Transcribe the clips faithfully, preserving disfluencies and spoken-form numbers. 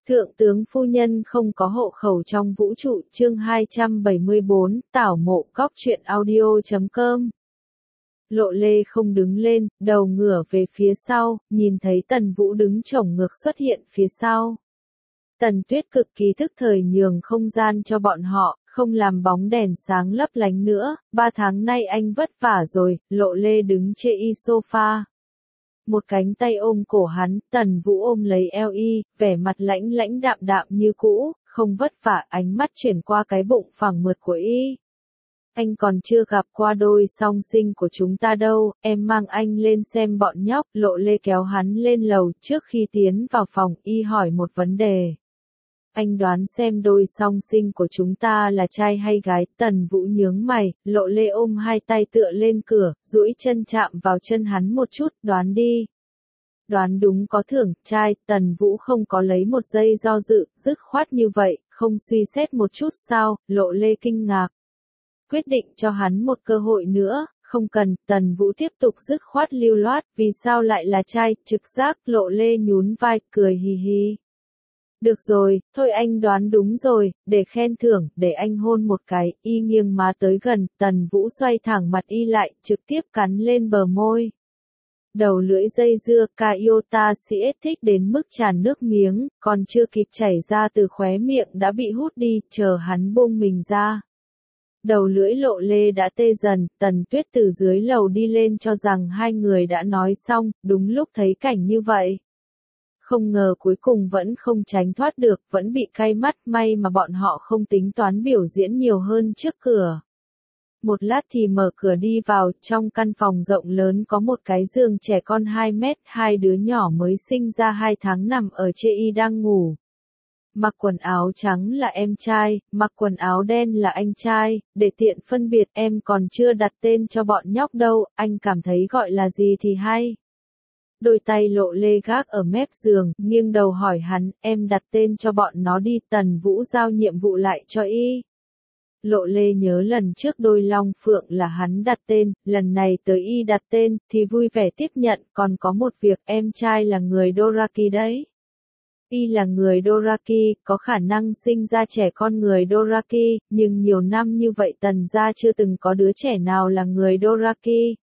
Thượng tướng phu nhân không có hộ khẩu trong vũ trụ, chương hai trăm bảy mươi bốn, tảo mộ cóc truyện audio chấm com. Lộ Lê không đứng lên, đầu ngửa về phía sau, nhìn thấy Tần Vũ đứng chổng ngược xuất hiện phía sau. Tần Tuyết cực kỳ thức thời nhường không gian cho bọn họ, không làm bóng đèn sáng lấp lánh nữa, ba tháng nay anh vất vả rồi, Lộ Lê đứng chê y sofa. Một cánh tay ôm cổ hắn, Tần Vũ ôm lấy eo y, vẻ mặt lãnh lãnh đạm đạm như cũ, không vất vả, ánh mắt chuyển qua cái bụng phẳng mượt của y. Anh còn chưa gặp qua đôi song sinh của chúng ta đâu, em mang anh lên xem bọn nhóc. Lộ Lê kéo hắn lên lầu, trước khi tiến vào phòng, y hỏi một vấn đề. Anh đoán xem đôi song sinh của chúng ta là trai hay gái? Tần Vũ nhướng mày, Lộ Lê ôm hai tay tựa lên cửa, duỗi chân chạm vào chân hắn một chút, đoán đi. Đoán đúng có thưởng, trai. Tần Vũ không có lấy một giây do dự, dứt khoát như vậy, không suy xét một chút sao? Lộ Lê kinh ngạc. Quyết định cho hắn một cơ hội nữa, không cần. Tần Vũ tiếp tục dứt khoát lưu loát, vì sao lại là trai? Trực giác. Lộ Lê nhún vai, cười hì hì. Được rồi, thôi anh đoán đúng rồi, để khen thưởng, để anh hôn một cái. Y nghiêng má tới gần, Tần Vũ xoay thẳng mặt y lại, trực tiếp cắn lên bờ môi. Đầu lưỡi dây dưa, Kayota siết thích đến mức tràn nước miếng, còn chưa kịp chảy ra từ khóe miệng đã bị hút đi, chờ hắn buông mình ra. Đầu lưỡi Lộ Lê đã tê dần, Tần Tuyết từ dưới lầu đi lên cho rằng hai người đã nói xong, đúng lúc thấy cảnh như vậy. Không ngờ cuối cùng vẫn không tránh thoát được, vẫn bị cay mắt, may mà bọn họ không tính toán biểu diễn nhiều hơn trước cửa. Một lát thì mở cửa đi vào, trong căn phòng rộng lớn có một cái giường trẻ con hai mét, hai đứa nhỏ mới sinh ra hai tháng nằm ở chê y đang ngủ. Mặc quần áo trắng là em trai, mặc quần áo đen là anh trai, để tiện phân biệt em còn chưa đặt tên cho bọn nhóc đâu, anh cảm thấy gọi là gì thì hay. Đôi tay Lộ Lê gác ở mép giường, nghiêng đầu hỏi hắn, em đặt tên cho bọn nó đi. Tần Vũ giao nhiệm vụ lại cho y. Lộ Lê nhớ lần trước đôi long phượng là hắn đặt tên, lần này tới y đặt tên, thì vui vẻ tiếp nhận, còn có một việc, em trai là người Doraki đấy. Y là người Doraki, có khả năng sinh ra trẻ con người Doraki, nhưng nhiều năm như vậy Tần gia chưa từng có đứa trẻ nào là người Doraki.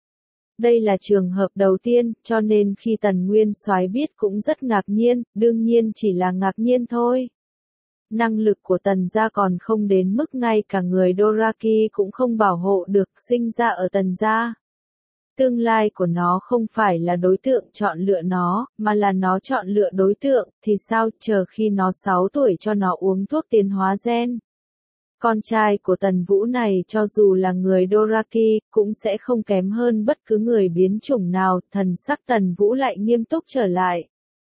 Đây là trường hợp đầu tiên, cho nên khi Tần Nguyên Soái biết cũng rất ngạc nhiên, đương nhiên chỉ là ngạc nhiên thôi. Năng lực của Tần gia còn không đến mức ngay cả người Doraki cũng không bảo hộ được, sinh ra ở Tần gia. Tương lai của nó không phải là đối tượng chọn lựa nó, mà là nó chọn lựa đối tượng, thì sao, chờ khi nó sáu tuổi cho nó uống thuốc tiến hóa gen. Con trai của Tần Vũ này cho dù là người Doraki, cũng sẽ không kém hơn bất cứ người biến chủng nào, thần sắc Tần Vũ lại nghiêm túc trở lại.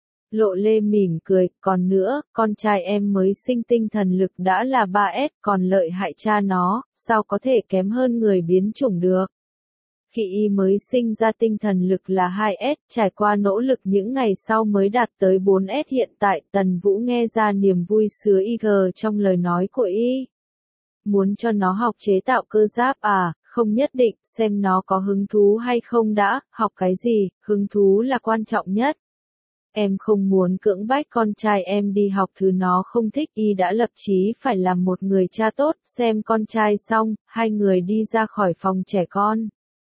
Lộ Lê mỉm cười, còn nữa, con trai em mới sinh tinh thần lực đã là ba S, còn lợi hại cha nó, sao có thể kém hơn người biến chủng được. Khi y mới sinh ra tinh thần lực là hai S, trải qua nỗ lực những ngày sau mới đạt tới bốn S hiện tại. Tần Vũ nghe ra niềm vui sứa y gờ trong lời nói của y. Muốn cho nó học chế tạo cơ giáp à, không nhất định, xem nó có hứng thú hay không đã, học cái gì, hứng thú là quan trọng nhất. Em không muốn cưỡng bách con trai em đi học thứ nó không thích, y đã lập chí phải làm một người cha tốt. Xem con trai xong, hai người đi ra khỏi phòng trẻ con.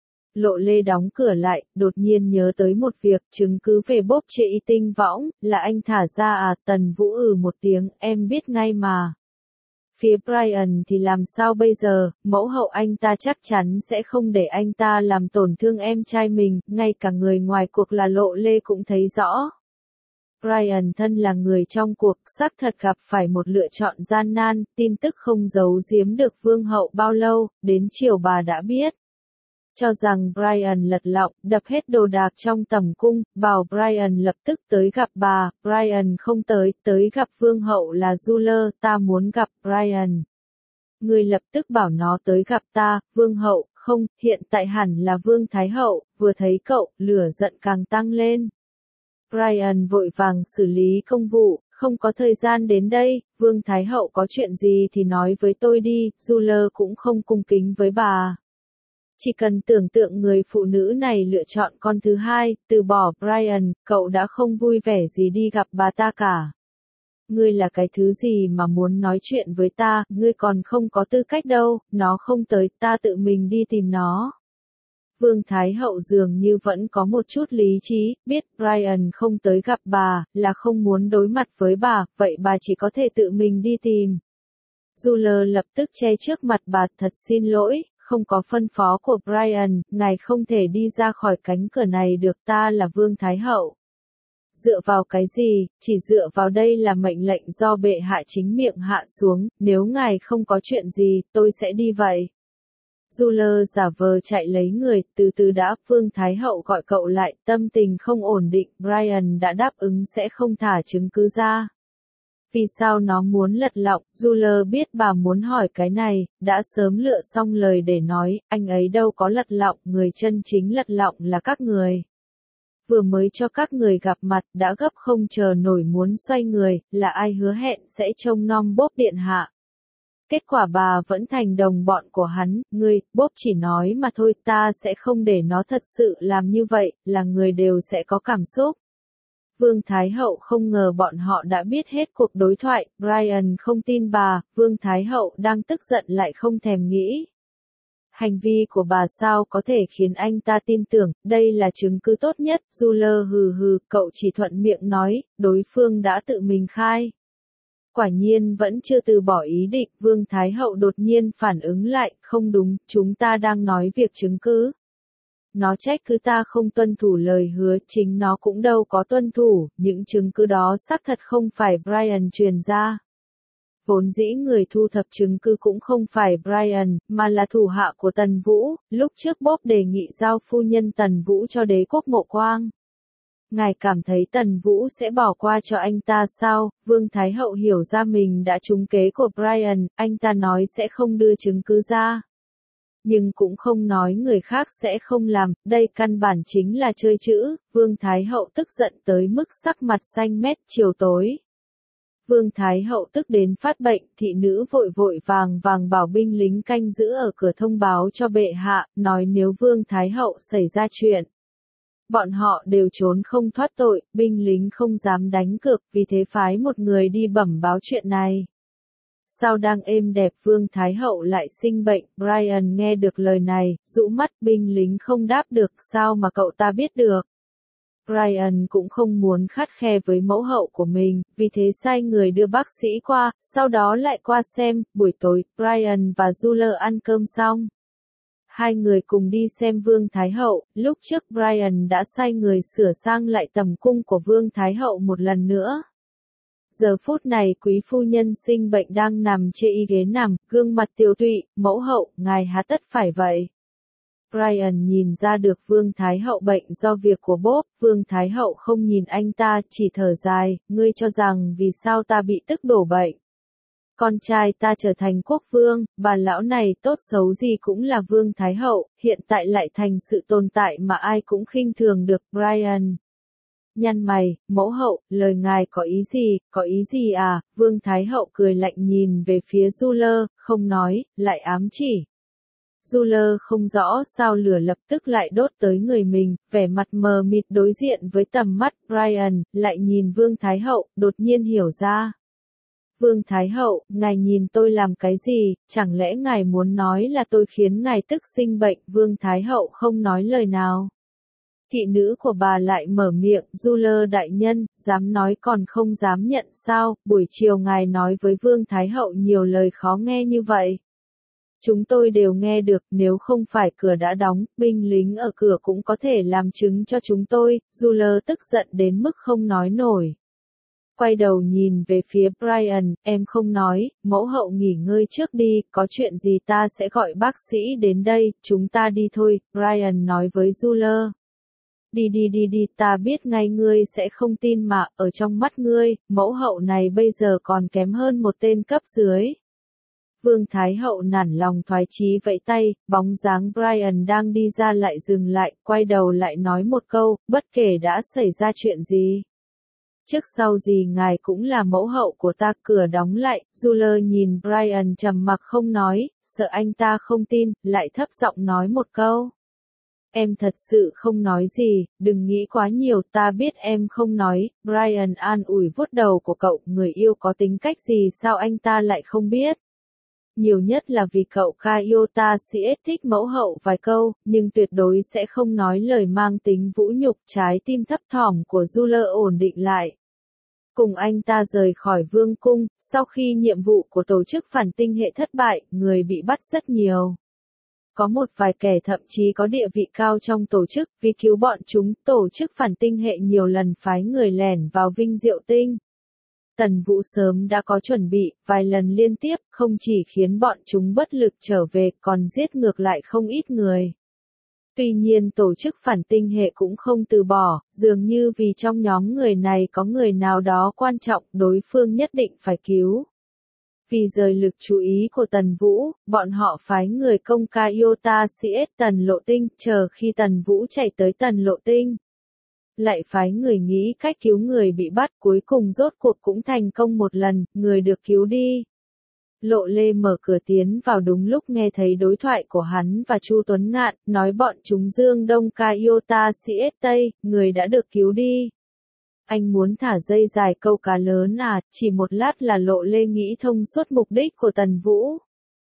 Lộ Lê đóng cửa lại, đột nhiên nhớ tới một việc, chứng cứ về bốp chê y tinh võng, là anh thả ra à? Tần Vũ ừ một tiếng, em biết ngay mà. Phía Brian thì làm sao bây giờ, mẫu hậu anh ta chắc chắn sẽ không để anh ta làm tổn thương em trai mình, ngay cả người ngoài cuộc là Lộ Lê cũng thấy rõ. Brian thân là người trong cuộc, xác thật gặp phải một lựa chọn gian nan, tin tức không giấu giếm được vương hậu bao lâu, đến chiều bà đã biết. Cho rằng Brian lật lọng, đập hết đồ đạc trong tầm cung, bảo Brian lập tức tới gặp bà. Brian không tới, tới gặp vương hậu là Juler, ta muốn gặp Brian. Người lập tức bảo nó tới gặp ta. Vương hậu, không, hiện tại hẳn là vương thái hậu, vừa thấy cậu, lửa giận càng tăng lên. Brian vội vàng xử lý công vụ, không có thời gian đến đây. Vương thái hậu có chuyện gì thì nói với tôi đi. Juler cũng không cung kính với bà. Chỉ cần tưởng tượng người phụ nữ này lựa chọn con thứ hai, từ bỏ Brian, cậu đã không vui vẻ gì đi gặp bà ta cả. Ngươi là cái thứ gì mà muốn nói chuyện với ta, ngươi còn không có tư cách đâu, nó không tới, ta tự mình đi tìm nó. Vương Thái Hậu dường như vẫn có một chút lý trí, biết Brian không tới gặp bà, là không muốn đối mặt với bà, vậy bà chỉ có thể tự mình đi tìm. Ruler lập tức che trước mặt bà, thật xin lỗi, không có phân phó của Brian, ngài không thể đi ra khỏi cánh cửa này được, ta là Vương Thái Hậu. Dựa vào cái gì, chỉ dựa vào đây là mệnh lệnh do bệ hạ chính miệng hạ xuống, nếu ngài không có chuyện gì, tôi sẽ đi vậy. Ruler giả vờ chạy lấy người, từ từ đã, Vương Thái Hậu gọi cậu lại, tâm tình không ổn định, Brian đã đáp ứng sẽ không thả chứng cứ ra. Vì sao nó muốn lật lọng, Ruler biết bà muốn hỏi cái này, đã sớm lựa xong lời để nói, anh ấy đâu có lật lọng, người chân chính lật lọng là các người. Vừa mới cho các người gặp mặt, đã gấp không chờ nổi muốn xoay người, là ai hứa hẹn sẽ trông nom Bob điện hạ. Kết quả bà vẫn thành đồng bọn của hắn, ngươi, Bob chỉ nói mà thôi, ta sẽ không để nó thật sự làm như vậy, là người đều sẽ có cảm xúc. Vương Thái Hậu không ngờ bọn họ đã biết hết cuộc đối thoại, Brian không tin bà, Vương Thái Hậu đang tức giận lại không thèm nghĩ. Hành vi của bà sao có thể khiến anh ta tin tưởng, đây là chứng cứ tốt nhất, Ruler hừ hừ, cậu chỉ thuận miệng nói, đối phương đã tự mình khai. Quả nhiên vẫn chưa từ bỏ ý định, Vương Thái Hậu đột nhiên phản ứng lại, không đúng, chúng ta đang nói việc chứng cứ. Nó trách cứ ta không tuân thủ lời hứa, chính nó cũng đâu có tuân thủ, những chứng cứ đó xác thật không phải Brian truyền ra. Vốn dĩ người thu thập chứng cứ cũng không phải Brian, mà là thủ hạ của Tần Vũ, lúc trước Bob đề nghị giao phu nhân Tần Vũ cho đế quốc Mộ Quang. Ngài cảm thấy Tần Vũ sẽ bỏ qua cho anh ta sao? Vương Thái Hậu hiểu ra mình đã trúng kế của Brian, anh ta nói sẽ không đưa chứng cứ ra. Nhưng cũng không nói người khác sẽ không làm, đây căn bản chính là chơi chữ, Vương Thái Hậu tức giận tới mức sắc mặt xanh mét chiều tối. Vương Thái Hậu tức đến phát bệnh, thị nữ vội vội vàng vàng bảo binh lính canh giữ ở cửa thông báo cho bệ hạ, nói nếu Vương Thái Hậu xảy ra chuyện. Bọn họ đều trốn không thoát tội, binh lính không dám đánh cược, vì thế phái một người đi bẩm báo chuyện này. Sao đang êm đẹp Vương Thái Hậu lại sinh bệnh, Brian nghe được lời này, rũ mắt, binh lính không đáp được, sao mà cậu ta biết được. Brian cũng không muốn khắt khe với mẫu hậu của mình, vì thế sai người đưa bác sĩ qua, sau đó lại qua xem, buổi tối, Brian và Ruler ăn cơm xong. Hai người cùng đi xem Vương Thái Hậu, lúc trước Brian đã sai người sửa sang lại tầm cung của Vương Thái Hậu một lần nữa. Giờ phút này quý phu nhân sinh bệnh đang nằm trên y ghế nằm, gương mặt tiều tụy, mẫu hậu, ngài há tất phải vậy. Brian nhìn ra được Vương Thái Hậu bệnh do việc của Bob, Vương Thái Hậu không nhìn anh ta, chỉ thở dài, ngươi cho rằng vì sao ta bị tức đổ bệnh. Con trai ta trở thành quốc vương, bà lão này tốt xấu gì cũng là Vương Thái Hậu, hiện tại lại thành sự tồn tại mà ai cũng khinh thường được, Brian. Nhăn mày, mẫu hậu, lời ngài có ý gì, có ý gì à, Vương Thái Hậu cười lạnh nhìn về phía Ruler, không nói, lại ám chỉ. Ruler không rõ sao lửa lập tức lại đốt tới người mình, vẻ mặt mờ mịt đối diện với tầm mắt Brian, lại nhìn Vương Thái Hậu, đột nhiên hiểu ra. Vương Thái Hậu, ngài nhìn tôi làm cái gì, chẳng lẽ ngài muốn nói là tôi khiến ngài tức sinh bệnh, Vương Thái Hậu không nói lời nào. Thị nữ của bà lại mở miệng, Ruler đại nhân, dám nói còn không dám nhận sao, buổi chiều ngài nói với Vương Thái Hậu nhiều lời khó nghe như vậy. Chúng tôi đều nghe được, nếu không phải cửa đã đóng, binh lính ở cửa cũng có thể làm chứng cho chúng tôi, Ruler tức giận đến mức không nói nổi. Quay đầu nhìn về phía Brian, em không nói, mẫu hậu nghỉ ngơi trước đi, có chuyện gì ta sẽ gọi bác sĩ đến đây, chúng ta đi thôi, Brian nói với Ruler. Đi đi đi đi, ta biết ngay ngươi sẽ không tin mà, ở trong mắt ngươi, mẫu hậu này bây giờ còn kém hơn một tên cấp dưới. Vương Thái Hậu nản lòng thoái chí vẫy tay, bóng dáng Brian đang đi ra lại dừng lại, quay đầu lại nói một câu, bất kể đã xảy ra chuyện gì. Trước sau gì ngài cũng là mẫu hậu của ta, cửa đóng lại, Ruler nhìn Brian trầm mặc không nói, sợ anh ta không tin, lại thấp giọng nói một câu. Em thật sự không nói gì, đừng nghĩ quá nhiều, ta biết em không nói, Brian an ủi vuốt đầu của cậu, người yêu có tính cách gì sao anh ta lại không biết. Nhiều nhất là vì cậu Kayota siết thích mẫu hậu vài câu, nhưng tuyệt đối sẽ không nói lời mang tính vũ nhục. Trái tim thấp thỏm của Juler ổn định lại. Cùng anh ta rời khỏi vương cung, sau khi nhiệm vụ của tổ chức phản tinh hệ thất bại, người bị bắt rất nhiều. Có một vài kẻ thậm chí có địa vị cao trong tổ chức, vì cứu bọn chúng, tổ chức phản tinh hệ nhiều lần phái người lẻn vào Vinh Diệu Tinh. Tần Vũ sớm đã có chuẩn bị, vài lần liên tiếp, không chỉ khiến bọn chúng bất lực trở về, còn giết ngược lại không ít người. Tuy nhiên tổ chức phản tinh hệ cũng không từ bỏ, dường như vì trong nhóm người này có người nào đó quan trọng, đối phương nhất định phải cứu. Vì rời lực chú ý của Tần Vũ, bọn họ phái người công Kayota siết Tần Lộ Tinh, chờ khi Tần Vũ chạy tới Tần Lộ Tinh. Lại phái người nghĩ cách cứu người bị bắt, cuối cùng rốt cuộc cũng thành công một lần, người được cứu đi. Lộ Lê mở cửa tiến vào đúng lúc nghe thấy đối thoại của hắn và Chu Tuấn Ngạn, nói bọn chúng Dương Đông Kayota siết Tây, người đã được cứu đi. Anh muốn thả dây dài câu cá lớn à, chỉ một lát là Lộ Lê nghĩ thông suốt mục đích của Tần Vũ.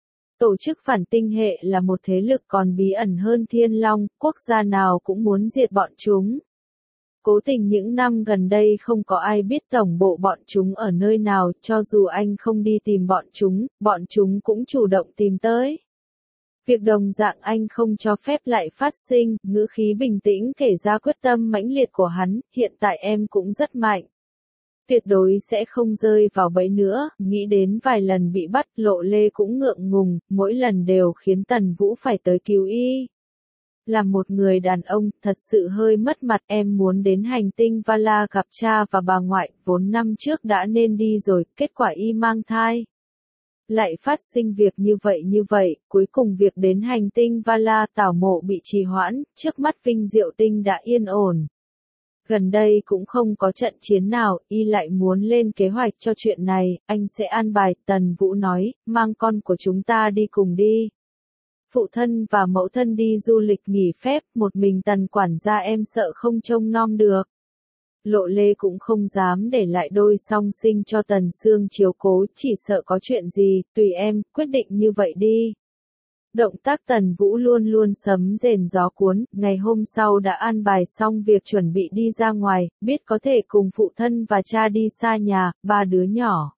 Tổ chức phản tinh hệ là một thế lực còn bí ẩn hơn Thiên Long, quốc gia nào cũng muốn diệt bọn chúng. Cố tình những năm gần đây không có ai biết tổng bộ bọn chúng ở nơi nào, cho dù anh không đi tìm bọn chúng, bọn chúng cũng chủ động tìm tới. Việc đồng dạng anh không cho phép lại phát sinh, ngữ khí bình tĩnh kể ra quyết tâm mãnh liệt của hắn, hiện tại em cũng rất mạnh. Tuyệt đối sẽ không rơi vào bẫy nữa, nghĩ đến vài lần bị bắt, Lộ Lê cũng ngượng ngùng, mỗi lần đều khiến Tần Vũ phải tới cứu y. Là một người đàn ông, thật sự hơi mất mặt, em muốn đến hành tinh Vala gặp cha và bà ngoại, vốn năm trước đã nên đi rồi, kết quả y mang thai. Lại phát sinh việc như vậy như vậy, cuối cùng việc đến hành tinh Vala tảo mộ bị trì hoãn, trước mắt Vinh Diệu Tinh đã yên ổn. Gần đây cũng không có trận chiến nào, y lại muốn lên kế hoạch cho chuyện này, anh sẽ an bài, Tần Vũ nói, mang con của chúng ta đi cùng đi. Phụ thân và mẫu thân đi du lịch nghỉ phép, một mình Tần quản gia em sợ không trông nom được. Lộ Lê cũng không dám để lại đôi song sinh cho Tần Sương chiếu cố, chỉ sợ có chuyện gì, tùy em, quyết định như vậy đi. Động tác Tần Vũ luôn luôn sấm rền gió cuốn, ngày hôm sau đã an bài xong việc chuẩn bị đi ra ngoài, biết có thể cùng phụ thân và cha đi xa nhà, ba đứa nhỏ.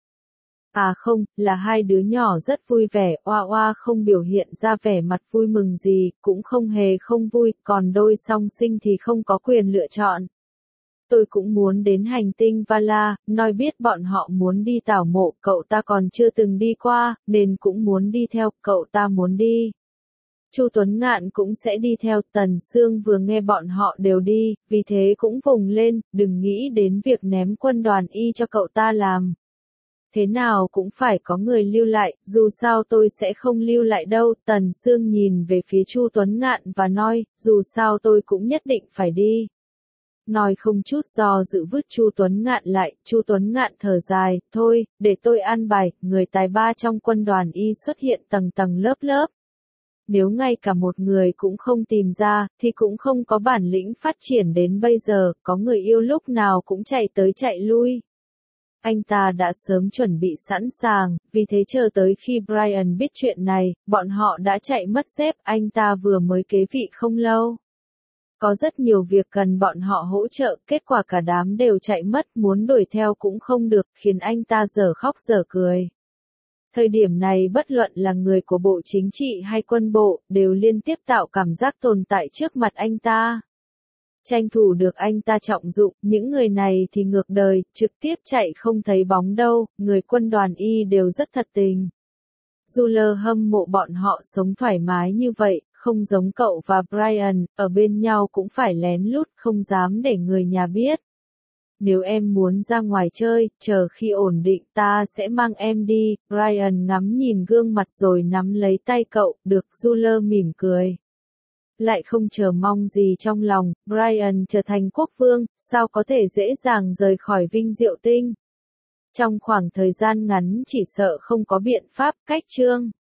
À không, là hai đứa nhỏ rất vui vẻ, Oa Oa không biểu hiện ra vẻ mặt vui mừng gì, cũng không hề không vui, còn đôi song sinh thì không có quyền lựa chọn. Tôi cũng muốn đến hành tinh Vala, nói biết bọn họ muốn đi tảo mộ, cậu ta còn chưa từng đi qua, nên cũng muốn đi theo, cậu ta muốn đi. Chu Tuấn Ngạn cũng sẽ đi theo, Tần Sương vừa nghe bọn họ đều đi, vì thế cũng vùng lên, đừng nghĩ đến việc ném quân đoàn y cho cậu ta làm. Thế nào cũng phải có người lưu lại, dù sao tôi sẽ không lưu lại đâu, Tần Sương nhìn về phía Chu Tuấn Ngạn và nói, dù sao tôi cũng nhất định phải đi. Nói không chút do dự vứt Chu Tuấn Ngạn lại, Chu Tuấn Ngạn thở dài, thôi, để tôi an bài, người tài ba trong quân đoàn y xuất hiện tầng tầng lớp lớp. Nếu ngay cả một người cũng không tìm ra, thì cũng không có bản lĩnh phát triển đến bây giờ, có người yêu lúc nào cũng chạy tới chạy lui. Anh ta đã sớm chuẩn bị sẵn sàng, vì thế chờ tới khi Brian biết chuyện này, bọn họ đã chạy mất dép, anh ta vừa mới kế vị không lâu. Có rất nhiều việc cần bọn họ hỗ trợ, kết quả cả đám đều chạy mất, muốn đuổi theo cũng không được, khiến anh ta dở khóc dở cười. Thời điểm này bất luận là người của bộ chính trị hay quân bộ, đều liên tiếp tạo cảm giác tồn tại trước mặt anh ta. Tranh thủ được anh ta trọng dụng, những người này thì ngược đời, trực tiếp chạy không thấy bóng đâu, người quân đoàn y đều rất thật tình. Juler hâm mộ bọn họ sống thoải mái như vậy, không giống cậu và Brian, ở bên nhau cũng phải lén lút, không dám để người nhà biết. Nếu em muốn ra ngoài chơi, chờ khi ổn định ta sẽ mang em đi, Brian ngắm nhìn gương mặt rồi nắm lấy tay cậu, được, Juler mỉm cười. Lại không chờ mong gì trong lòng, Brian trở thành quốc vương, sao có thể dễ dàng rời khỏi Vinh Diệu Tinh. Trong khoảng thời gian ngắn chỉ sợ không có biện pháp, cách chương.